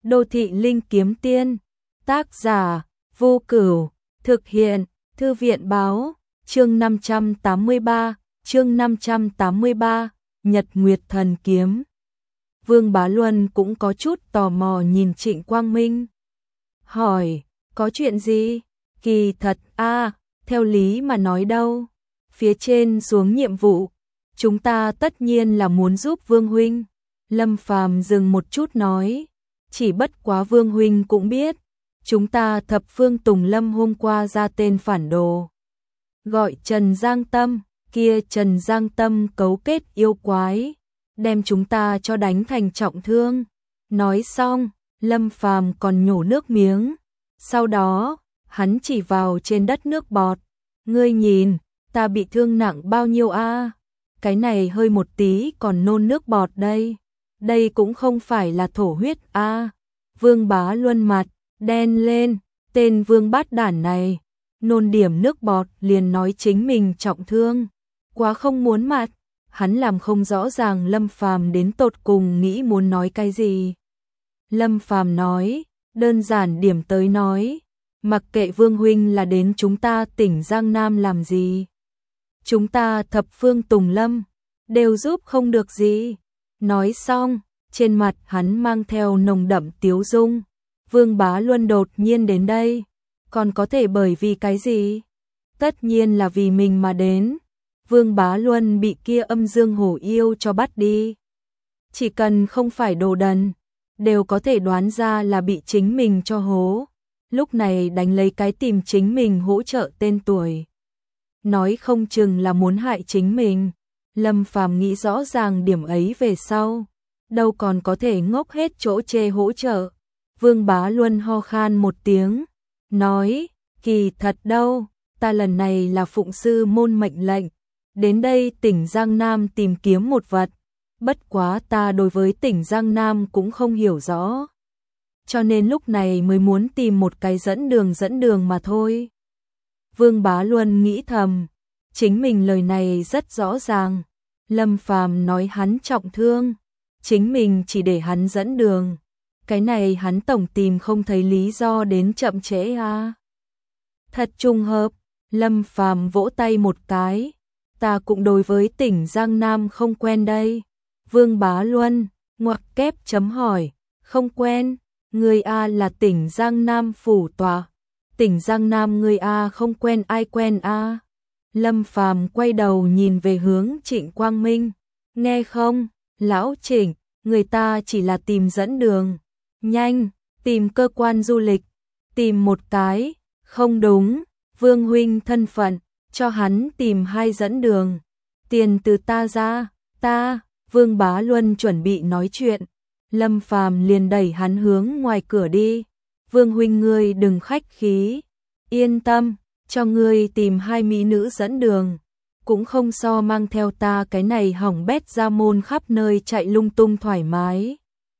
Đô thị linh kiếm tiên. Tác giả Vô Cửu. Thực hiện Thư viện báo. Chương 583. Nhật Nguyệt Thần Kiếm. Vương Bá Luân cũng có chút tò mò nhìn Trịnh Quang Minh. Hỏi, có chuyện gì? Kỳ thật theo lý mà nói đâu. Phía trên xuống nhiệm vụ, chúng ta tất nhiên là muốn giúp Vương huynh. Lâm Phàm dừng một chút nói, chỉ bất quá Vương huynh cũng biết, chúng ta thập phương Tùng Lâm hôm qua ra tên phản đồ. Gọi Trần Giang Tâm, kia Trần Giang Tâm cấu kết yêu quái, đem chúng ta cho đánh thành trọng thương. Nói xong, Lâm Phàm còn nhổ nước miếng. Sau đó, hắn chỉ vào trên đất nước bọt. Ngươi nhìn, ta bị thương nặng bao nhiêu a? Cái này hơi một tí còn nôn nước bọt đây. Đây cũng không phải là thổ huyết a. Vương Bá Luân mặt đen lên, tên Vương bát đản này, nôn điểm nước bọt liền nói chính mình trọng thương. Quá không muốn mặt, hắn làm không rõ ràng Lâm Phàm đến tột cùng nghĩ muốn nói cái gì. Lâm Phàm nói, đơn giản điểm tới nói, mặc kệ Vương huynh là đến chúng ta tỉnh Giang Nam làm gì, chúng ta thập phương Tùng Lâm đều giúp không được gì. Nói xong, trên mặt hắn mang theo nồng đậm tiếu dung. Vương Bá Luân đột nhiên đến đây, còn có thể bởi vì cái gì? Tất nhiên là vì mình mà đến. Vương Bá Luân bị kia âm dương hổ yêu cho bắt đi. Chỉ cần không phải đồ đần, đều có thể đoán ra là bị chính mình cho hố. Lúc này đánh lấy cái tìm chính mình hỗ trợ tên tuổi. Nói không chừng là muốn hại chính mình. Lâm Phàm nghĩ rõ ràng điểm ấy về sau, đâu còn có thể ngốc hết chỗ chê hỗ trợ. Vương Bá Luân ho khan một tiếng, nói, kỳ thật đâu, ta lần này là phụng sư môn mệnh lệnh, đến đây tỉnh Giang Nam tìm kiếm một vật, bất quá ta đối với tỉnh Giang Nam cũng không hiểu rõ. Cho nên lúc này mới muốn tìm một cái dẫn đường mà thôi. Vương Bá Luân nghĩ thầm, chính mình lời này rất rõ ràng. Lâm Phàm nói hắn trọng thương, chính mình chỉ để hắn dẫn đường. Cái này hắn tổng tìm không thấy lý do đến chậm trễ a. Thật trùng hợp, Lâm Phàm vỗ tay một cái, ta cũng đối với tỉnh Giang Nam không quen đây. Vương Bá Luân, ngoặc kép chấm hỏi, không quen, người a là tỉnh Giang Nam phủ tọa. Tỉnh Giang Nam người a không quen ai quen a? Lâm Phàm quay đầu nhìn về hướng Trịnh Quang Minh, nghe không, lão Trịnh, người ta chỉ là tìm dẫn đường. Nhanh, tìm cơ quan du lịch, tìm một cái, không đúng, Vương huynh thân phận, cho hắn tìm 2 dẫn đường. Tiền từ ta ra, Vương Bá Luân chuẩn bị nói chuyện, Lâm Phàm liền đẩy hắn hướng ngoài cửa đi. Vương huynh ngươi đừng khách khí, yên tâm, cho ngươi tìm 2 mỹ nữ dẫn đường, cũng không so mang theo ta cái này hỏng bét ra môn khắp nơi chạy lung tung thoải mái.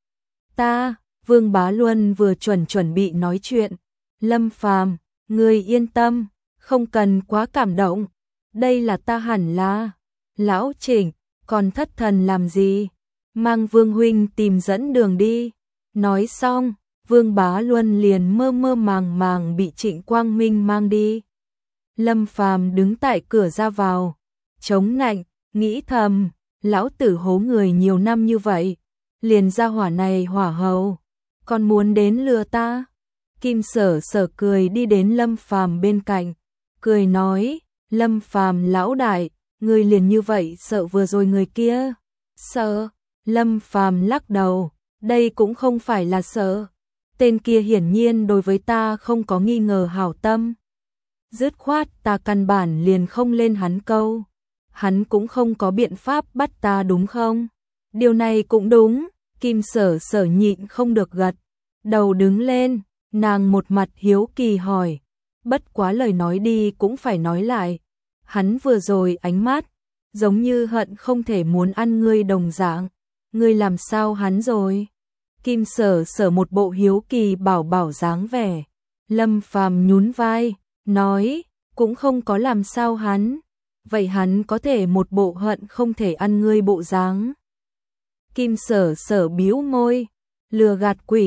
Vương Bá Luân vừa chuẩn bị nói chuyện, Lâm Phàm, ngươi yên tâm, không cần quá cảm động, đây là ta hẳn là. Lão Trịnh, còn thất thần làm gì, mang Vương huynh tìm dẫn đường đi. Nói xong, Vương Bá Luân liền mơ màng bị Trịnh Quang Minh mang đi. Lâm Phàm đứng tại cửa ra vào, chống nạnh, nghĩ thầm, lão tử hố người nhiều năm như vậy, liền ra hỏa này hỏa hầu, còn muốn đến lừa ta. Kim Sở Sở cười đi đến Lâm Phàm bên cạnh, cười nói, Lâm Phàm lão đại, ngươi liền như vậy sợ vừa rồi người kia? Sợ? Lâm Phàm lắc đầu, đây cũng không phải là sợ, tên kia hiển nhiên đối với ta không có nghi ngờ hảo tâm. Dứt khoát ta căn bản liền không lên hắn câu, hắn cũng không có biện pháp bắt ta đúng không? Điều này cũng đúng. Kim Sở Sở nhịn không được gật đầu đứng lên, nàng một mặt hiếu kỳ hỏi, bất quá lời nói đi cũng phải nói lại, hắn vừa rồi ánh mắt giống như hận không thể muốn ăn ngươi đồng dạng, ngươi làm sao hắn rồi? Kim Sở Sở một bộ hiếu kỳ bảo dáng vẻ. Lâm Phàm nhún vai, nói, cũng không có làm sao hắn, vậy hắn có thể một bộ hận không thể ăn ngươi bộ dáng. Kim Sở Sở bĩu môi, lừa gạt quỷ,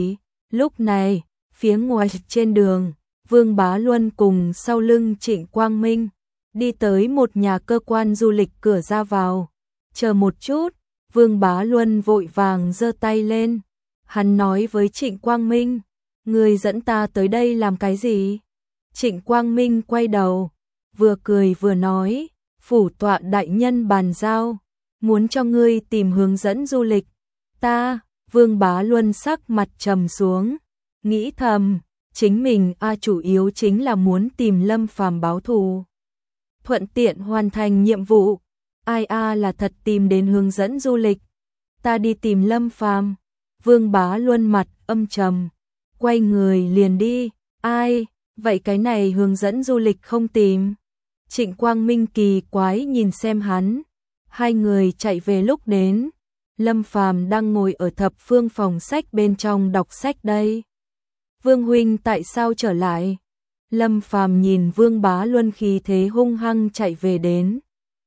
Lúc này, phía ngoài trên đường, Vương Bá Luân cùng sau lưng Trịnh Quang Minh, đi tới một nhà cơ quan du lịch cửa ra vào. Chờ một chút, Vương Bá Luân vội vàng giơ tay lên. Hắn nói với Trịnh Quang Minh, người dẫn ta tới đây làm cái gì? Trịnh Quang Minh quay đầu, vừa cười vừa nói, phủ tọa đại nhân bàn giao, muốn cho ngươi tìm hướng dẫn du lịch. Ta, Vương Bá Luân sắc mặt trầm xuống, nghĩ thầm, chính mình chủ yếu chính là muốn tìm Lâm Phàm báo thù, thuận tiện hoàn thành nhiệm vụ. Ai là thật tìm đến hướng dẫn du lịch, ta đi tìm Lâm Phàm. Vương Bá Luân mặt âm trầm, quay người liền đi. Ai, vậy cái này hướng dẫn du lịch không tìm? Trịnh Quang Minh kỳ quái nhìn xem hắn. Hai người chạy về lúc đến, Lâm Phàm đang ngồi ở thập phương phòng sách bên trong đọc sách đây. Vương huynh tại sao trở lại? Lâm Phàm nhìn Vương Bá Luân khí thế hung hăng chạy về đến.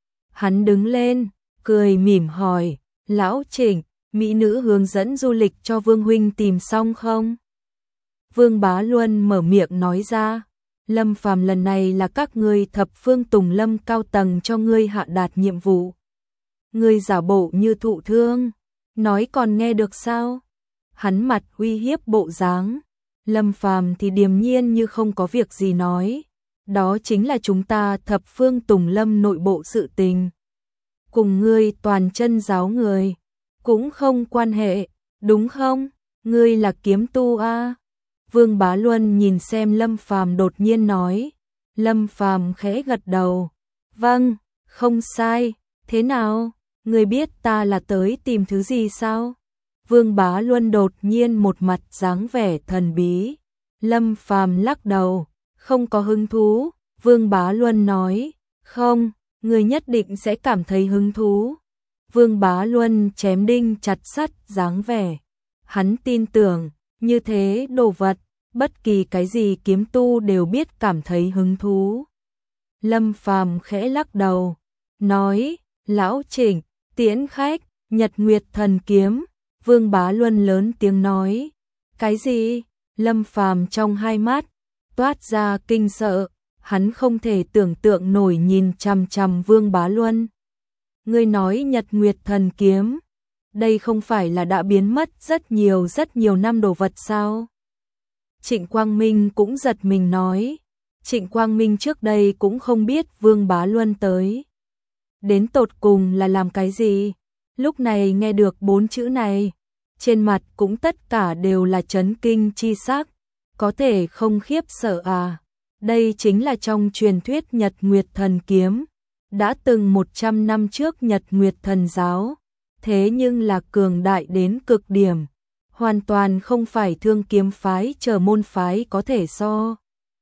Hắn đứng lên, cười mỉm hỏi, lão Trịnh, mỹ nữ hướng dẫn du lịch cho Vương huynh tìm xong không? Vương Bá Luân mở miệng nói ra, Lâm Phàm lần này là các ngươi thập phương Tùng Lâm cao tầng cho ngươi hạ đạt nhiệm vụ. Ngươi giả bộ như thụ thương, nói còn nghe được sao? Hắn mặt uy hiếp bộ dáng. Lâm Phàm thì điềm nhiên như không có việc gì nói, đó chính là chúng ta thập phương Tùng Lâm nội bộ sự tình. Cùng ngươi toàn chân giáo người, cũng không quan hệ, đúng không? Ngươi là kiếm tu a? Vương Bá Luân nhìn xem Lâm Phàm đột nhiên nói. Lâm Phàm khẽ gật đầu. Vâng, không sai, thế nào? Ngươi biết ta là tới tìm thứ gì sao? Vương Bá Luân đột nhiên một mặt dáng vẻ thần bí. Lâm Phàm lắc đầu, không có hứng thú. Vương Bá Luân nói, không, ngươi nhất định sẽ cảm thấy hứng thú. Vương Bá Luân chém đinh chặt sắt dáng vẻ. Hắn tin tưởng, như thế đồ vật, bất kỳ cái gì kiếm tu đều biết cảm thấy hứng thú. Lâm Phàm khẽ lắc đầu, nói, lão Trịnh, tiễn khách, Nhật Nguyệt Thần Kiếm. Vương Bá Luân lớn tiếng nói, cái gì? Lâm Phàm trong hai mắt toát ra kinh sợ, hắn không thể tưởng tượng nổi nhìn chằm chằm Vương Bá Luân. Ngươi nói Nhật Nguyệt Thần Kiếm, đây không phải là đã biến mất rất nhiều năm đồ vật sao? Trịnh Quang Minh cũng giật mình nói, Trịnh Quang Minh trước đây cũng không biết Vương Bá Luân tới. Đến tột cùng là làm cái gì? Lúc này nghe được 4 chữ này, trên mặt cũng tất cả đều là chấn kinh chi sắc, có thể không khiếp sợ à? Đây chính là trong truyền thuyết Nhật Nguyệt Thần Kiếm, đã từng 100 năm trước Nhật Nguyệt Thần Giáo, thế nhưng là cường đại đến cực điểm, hoàn toàn không phải Thương Kiếm phái chờ môn phái có thể so.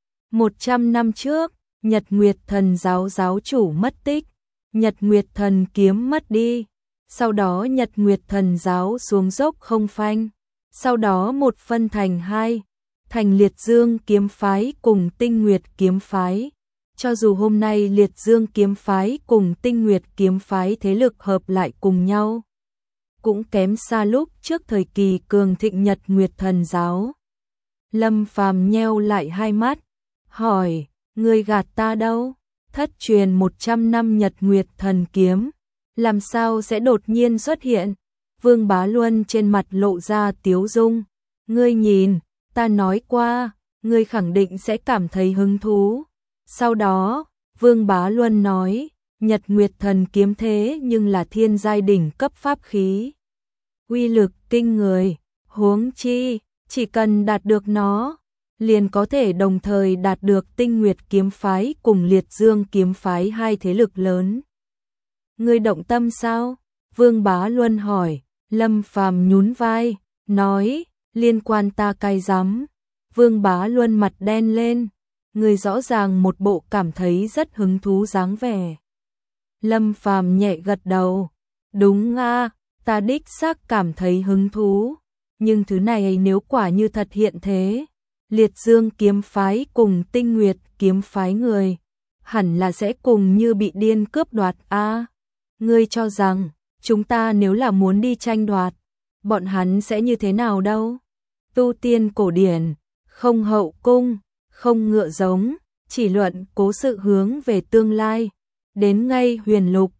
100 năm trước, Nhật Nguyệt Thần Giáo giáo chủ mất tích, Nhật Nguyệt Thần Kiếm mất đi. Sau đó Nhật Nguyệt Thần Giáo xuống dốc không phanh, sau đó một phân thành hai, thành Liệt Dương Kiếm Phái cùng Tinh Nguyệt Kiếm Phái. Cho dù hôm nay Liệt Dương Kiếm Phái cùng Tinh Nguyệt Kiếm Phái thế lực hợp lại cùng nhau, cũng kém xa lúc trước thời kỳ cường thịnh Nhật Nguyệt Thần Giáo. Lâm Phàm nheo lại hai mắt, hỏi, ngươi gạt ta đâu? Thất truyền 100 năm Nhật Nguyệt Thần Kiếm, làm sao sẽ đột nhiên xuất hiện? Vương Bá Luân trên mặt lộ ra tiếu dung. Ngươi nhìn, ta nói qua, ngươi khẳng định sẽ cảm thấy hứng thú. Sau đó, Vương Bá Luân nói, Nhật Nguyệt Thần Kiếm thế nhưng là thiên giai đỉnh cấp pháp khí. Uy lực kinh người, huống chi, chỉ cần đạt được nó, liền có thể đồng thời đạt được Tinh Nguyệt Kiếm Phái cùng Liệt Dương Kiếm Phái hai thế lực lớn. Ngươi động tâm sao? Vương Bá Luân hỏi. Lâm Phàm nhún vai, nói, liên quan ta cay rắm. Vương Bá Luân mặt đen lên, người rõ ràng một bộ cảm thấy rất hứng thú dáng vẻ. Lâm Phàm nhẹ gật đầu, đúng a, ta đích xác cảm thấy hứng thú, nhưng thứ này nếu quả như thật hiện thế, Liệt Dương Kiếm Phái cùng Tinh Nguyệt Kiếm Phái người, hẳn là sẽ cùng như bị điên cướp đoạt a. Ngươi cho rằng, chúng ta nếu là muốn đi tranh đoạt, bọn hắn sẽ như thế nào đâu? tu tiên cổ điển, không hậu cung, không ngựa giống, chỉ luận cố sự hướng về tương lai. Đến ngay huyền lục,